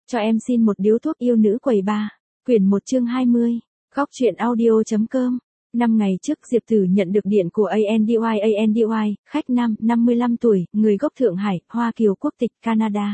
Cho em xin một điếu thuốc yêu nữ quầy ba. Quyển 1 chương 20. Góc truyện audio.com. 5 ngày trước Diệp Tử nhận được điện của Andy, khách nam, 55 tuổi, người gốc Thượng Hải, Hoa Kiều quốc tịch Canada.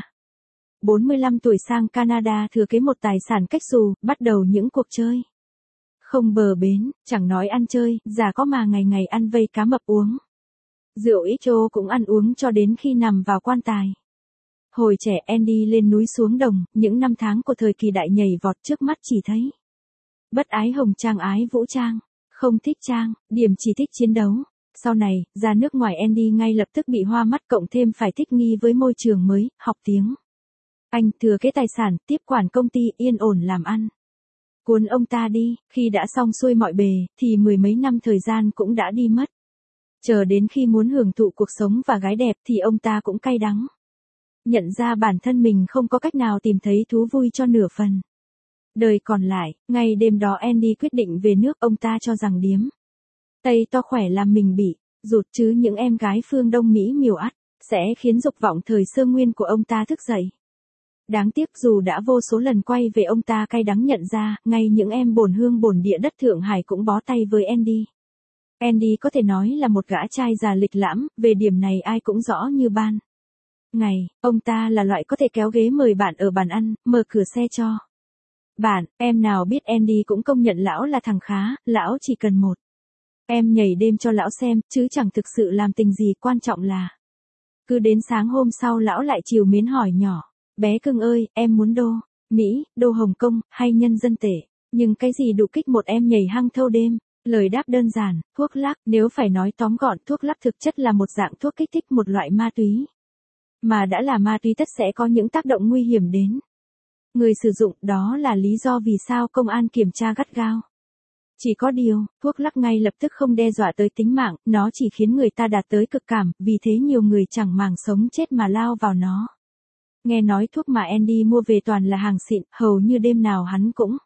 45 tuổi sang Canada thừa kế một tài sản cách xù, bắt đầu những cuộc chơi. Không bờ bến, chẳng nói ăn chơi, già có mà ngày ngày ăn vây cá mập uống. Rượu ít chô cũng ăn uống cho đến khi nằm vào quan tài. Hồi trẻ Andy lên núi xuống đồng, những năm tháng của thời kỳ đại nhảy vọt trước mắt chỉ thấy. Bất ái hồng trang ái vũ trang, không thích trang, điểm chỉ thích chiến đấu. Sau này, ra nước ngoài Andy ngay lập tức bị hoa mắt cộng thêm phải thích nghi với môi trường mới, học tiếng. Anh thừa kế tài sản, tiếp quản công ty yên ổn làm ăn. Cuốn ông ta đi, khi đã xong xuôi mọi bề, thì mười mấy năm thời gian cũng đã đi mất. Chờ đến khi muốn hưởng thụ cuộc sống và gái đẹp thì ông ta cũng cay đắng. Nhận ra bản thân mình không có cách nào tìm thấy thú vui cho nửa phần. Đời còn lại, ngày đêm đó Andy quyết định về nước, ông ta cho rằng điếm Tây to khỏe làm mình bị rụt chứ những em gái phương Đông Mỹ miều ắt, sẽ khiến dục vọng thời sơ nguyên của ông ta thức dậy. Đáng tiếc dù đã vô số lần quay về ông ta cay đắng nhận ra, ngay những em bổn hương bổn địa đất Thượng Hải cũng bó tay với Andy. Andy có thể nói là một gã trai già lịch lãm, về điểm này ai cũng rõ như ban ngày, ông ta là loại có thể kéo ghế mời bạn ở bàn ăn, mở cửa xe cho bạn. Em nào biết Andy cũng công nhận lão là thằng khá, lão chỉ cần một em nhảy đêm cho lão xem, chứ chẳng thực sự làm tình gì, quan trọng là cứ đến sáng hôm sau lão lại chiều mến hỏi nhỏ, bé cưng ơi, em muốn đô Mỹ, đô Hồng Kông, hay nhân dân tệ, nhưng cái gì đủ kích một em nhảy hăng thâu đêm. Lời đáp đơn giản, thuốc lắc, nếu phải nói tóm gọn, thuốc lắc thực chất là một dạng thuốc kích thích, một loại ma túy. Mà đã là ma túy tất sẽ có những tác động nguy hiểm đến người sử dụng, đó là lý do vì sao công an kiểm tra gắt gao. Chỉ có điều, thuốc lắc ngay lập tức không đe dọa tới tính mạng, nó chỉ khiến người ta đạt tới cực cảm, vì thế nhiều người chẳng màng sống chết mà lao vào nó. Nghe nói thuốc mà Andy mua về toàn là hàng xịn, hầu như đêm nào hắn cũng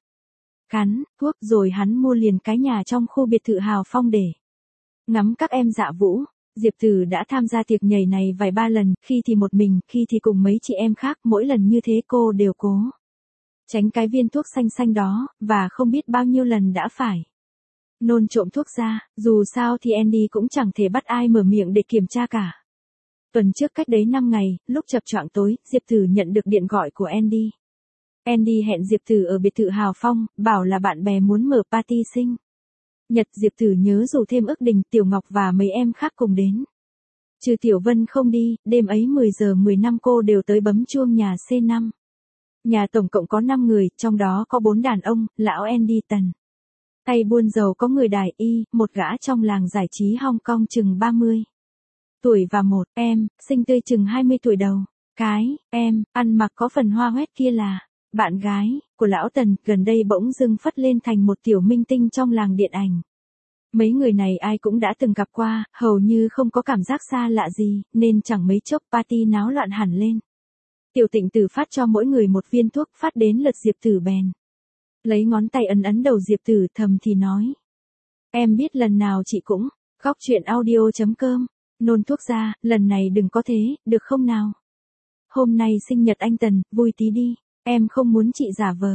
cắn thuốc, rồi hắn mua liền cái nhà trong khu biệt thự hào phong để ngắm các em dạ vũ. Diệp Tử đã tham gia tiệc nhảy này vài ba lần, khi thì một mình, khi thì cùng mấy chị em khác, mỗi lần như thế cô đều cố tránh cái viên thuốc xanh xanh đó, và không biết bao nhiêu lần đã phải nôn trộm thuốc ra, dù sao thì Andy cũng chẳng thể bắt ai mở miệng để kiểm tra cả. Tuần trước cách đấy 5 ngày, lúc chập choạng tối, Diệp Tử nhận được điện gọi của Andy. Andy hẹn Diệp Tử ở biệt thự hào phong, bảo là bạn bè muốn mở party sinh nhật. Diệp Tử nhớ rủ thêm Ức Đình, Tiểu Ngọc và mấy em khác cùng đến. Trừ Tiểu Vân không đi, đêm ấy 10 giờ 15 cô đều tới bấm chuông nhà C5. Nhà tổng cộng có 5 người, trong đó có 4 đàn ông, lão Andy Tần. Tay buôn dầu có người Đài Y, một gã trong làng giải trí Hong Kong chừng 30 tuổi và một em, xinh tươi chừng 20 tuổi đầu. Cái em, ăn mặc có phần hoa hoét kia là bạn gái của lão Tần, gần đây bỗng dưng phất lên thành một tiểu minh tinh trong làng điện ảnh. Mấy người này ai cũng đã từng gặp qua, hầu như không có cảm giác xa lạ gì, nên chẳng mấy chốc party náo loạn hẳn lên. Tiểu Tịnh Tử phát cho mỗi người một viên thuốc, phát đến lượt Diệp Tử bèn lấy ngón tay ấn ấn đầu Diệp Tử, thầm thì nói: em biết lần nào chị cũng góc truyện audio.com nôn thuốc ra, lần này đừng có thế, được không nào? Hôm nay sinh nhật anh Tần, vui tí đi, em không muốn chị giả vờ.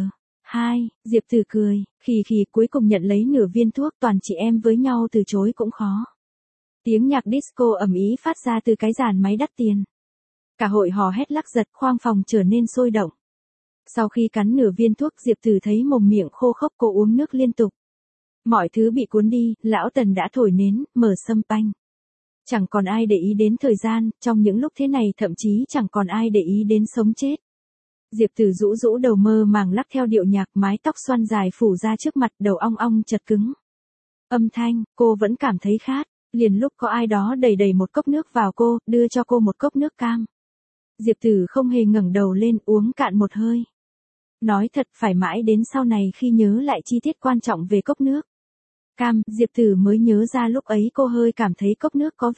Diệp Tử cười, khì cuối cùng nhận lấy nửa viên thuốc, toàn chị em với nhau từ chối cũng khó. Tiếng nhạc disco ầm ĩ phát ra từ cái dàn máy đắt tiền. Cả hội hò hét lắc giật, khoang phòng trở nên sôi động. Sau khi cắn nửa viên thuốc, Diệp Tử thấy mồm miệng khô khốc, cô uống nước liên tục. Mọi thứ bị cuốn đi, lão Tần đã thổi nến, mở sâm panh. Chẳng còn ai để ý đến thời gian, trong những lúc thế này thậm chí chẳng còn ai để ý đến sống chết. Diệp Tử rũ rũ đầu mơ màng lắc theo điệu nhạc, mái tóc xoăn dài phủ ra trước mặt, đầu ong ong chật cứng. Âm thanh, cô vẫn cảm thấy khát, liền lúc có ai đó đẩy một cốc nước vào cô, đưa cho cô một cốc nước cam. Diệp Tử không hề ngẩng đầu lên, uống cạn một hơi. Nói thật, phải mãi đến sau này khi nhớ lại chi tiết quan trọng về cốc nước cam, Diệp Tử mới nhớ ra lúc ấy cô hơi cảm thấy cốc nước có vị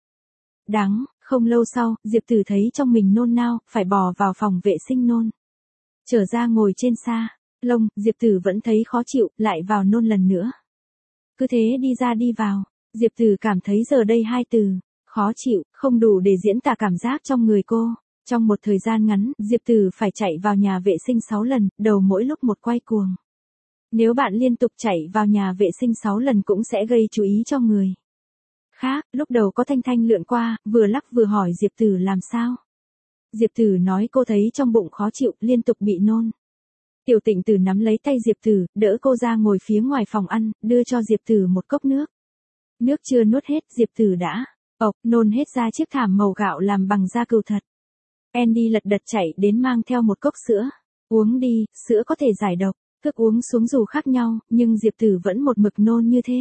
đắng. Không lâu sau, Diệp Tử thấy trong mình nôn nao, phải bò vào phòng vệ sinh nôn. Trở ra ngồi trên sa lông, Diệp Tử vẫn thấy khó chịu, lại vào nôn lần nữa. Cứ thế đi ra đi vào, Diệp Tử cảm thấy giờ đây hai từ khó chịu không đủ để diễn tả cảm giác trong người cô. Trong một thời gian ngắn, Diệp Tử phải chạy vào nhà vệ sinh 6 lần, đầu mỗi lúc một quay cuồng. Nếu bạn liên tục chạy vào nhà vệ sinh 6 lần cũng sẽ gây chú ý cho người khác. Lúc đầu có Thanh Thanh lượn qua, vừa lắc vừa hỏi Diệp Tử làm sao. Diệp Tử nói cô thấy trong bụng khó chịu, liên tục bị nôn. Tiểu Tịnh Tử nắm lấy tay Diệp Tử, đỡ cô ra ngồi phía ngoài phòng ăn, đưa cho Diệp Tử một cốc nước. Nước chưa nuốt hết, Diệp Tử đã nôn hết ra chiếc thảm màu gạo làm bằng da cừu thật. Andy lật đật chạy đến mang theo một cốc sữa. Uống đi, sữa có thể giải độc. Thức uống xuống dù khác nhau, nhưng Diệp Tử vẫn một mực nôn như thế.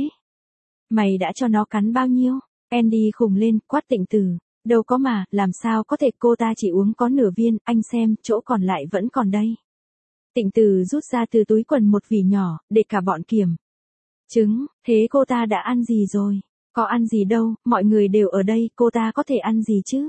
Mày đã cho nó cắn bao nhiêu? Andy khùng lên, quát Tịnh Tử. Đâu có mà, làm sao có thể, cô ta chỉ uống có nửa viên, anh xem, chỗ còn lại vẫn còn đây. Tịnh Tử rút ra từ túi quần một vỉ nhỏ, để cả bọn kiểm chứng, thế cô ta đã ăn gì rồi? Có ăn gì đâu, mọi người đều ở đây, cô ta có thể ăn gì chứ?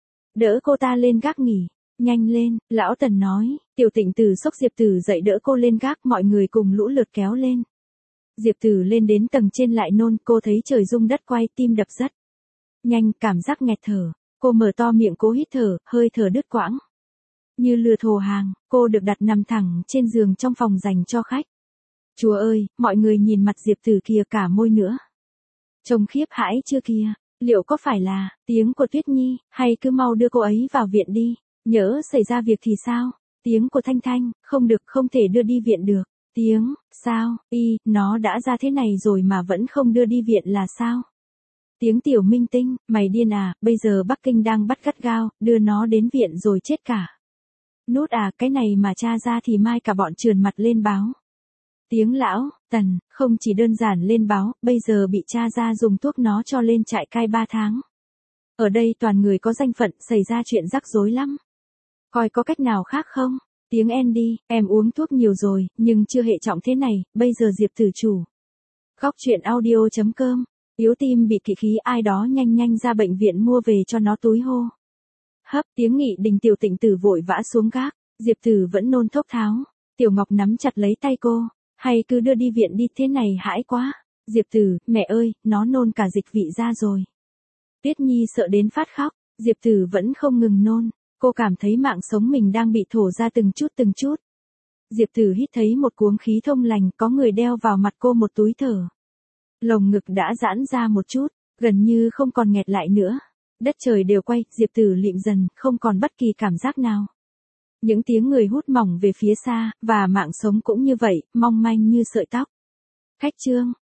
Đỡ cô ta lên gác nghỉ. Nhanh lên, lão Tần nói. Tiểu Tịnh Tử xốc Diệp Tử dậy đỡ cô lên gác, mọi người cùng lũ lượt kéo lên. Diệp Tử lên đến tầng trên lại nôn, cô thấy trời rung đất quay, tim đập rất nhanh, cảm giác nghẹt thở. Cô mở to miệng cố hít thở, hơi thở đứt quãng. Như lừa thồ hàng, cô được đặt nằm thẳng trên giường trong phòng dành cho khách. Chúa ơi, mọi người nhìn mặt Diệp Tử kìa, cả môi nữa. Trông khiếp hãi chưa kìa, liệu có phải là tiếng của Tuyết Nhi, hay cứ mau đưa cô ấy vào viện đi, nhỡ xảy ra việc thì sao? Tiếng của Thanh Thanh, không được, không thể đưa đi viện được. Tiếng, sao, nó đã ra thế này rồi mà vẫn không đưa đi viện là sao? Tiếng Tiểu Minh Tinh, mày điên à, bây giờ Bắc Kinh đang bắt gắt gao, đưa nó đến viện rồi chết cả. Nút à, cái này mà tra ra thì mai cả bọn trườn mặt lên báo. Tiếng lão Tần, không chỉ đơn giản lên báo, bây giờ bị tra ra dùng thuốc nó cho lên trại cai 3 tháng. Ở đây toàn người có danh phận, xảy ra chuyện rắc rối lắm. Coi có cách nào khác không? Tiếng Andy, em uống thuốc nhiều rồi, nhưng chưa hệ trọng thế này, bây giờ Diệp Tử chủ. Góc truyện audio.com, yếu tim bị kỵ khí, ai đó nhanh nhanh ra bệnh viện mua về cho nó túi hô hấp. Tiếng Nghị Đình. Tiểu Tịnh Tử vội vã xuống gác, Diệp Tử vẫn nôn thốc tháo. Tiểu Ngọc nắm chặt lấy tay cô, hay cứ đưa đi viện đi, thế này hãi quá. Diệp Tử, mẹ ơi, nó nôn cả dịch vị ra rồi. Tuyết Nhi sợ đến phát khóc, Diệp Tử vẫn không ngừng nôn, cô cảm thấy mạng sống mình đang bị thổ ra từng chút từng chút. Diệp Tử hít thấy một cuống khí thông lành, có người đeo vào mặt cô một túi thở. Lồng ngực đã giãn ra một chút, gần như không còn nghẹt lại nữa. Đất trời đều quay, Diệp Tử lịm dần, không còn bất kỳ cảm giác nào. Những tiếng người hút mỏng về phía xa, và mạng sống cũng như vậy, mong manh như sợi tóc. Khách trương,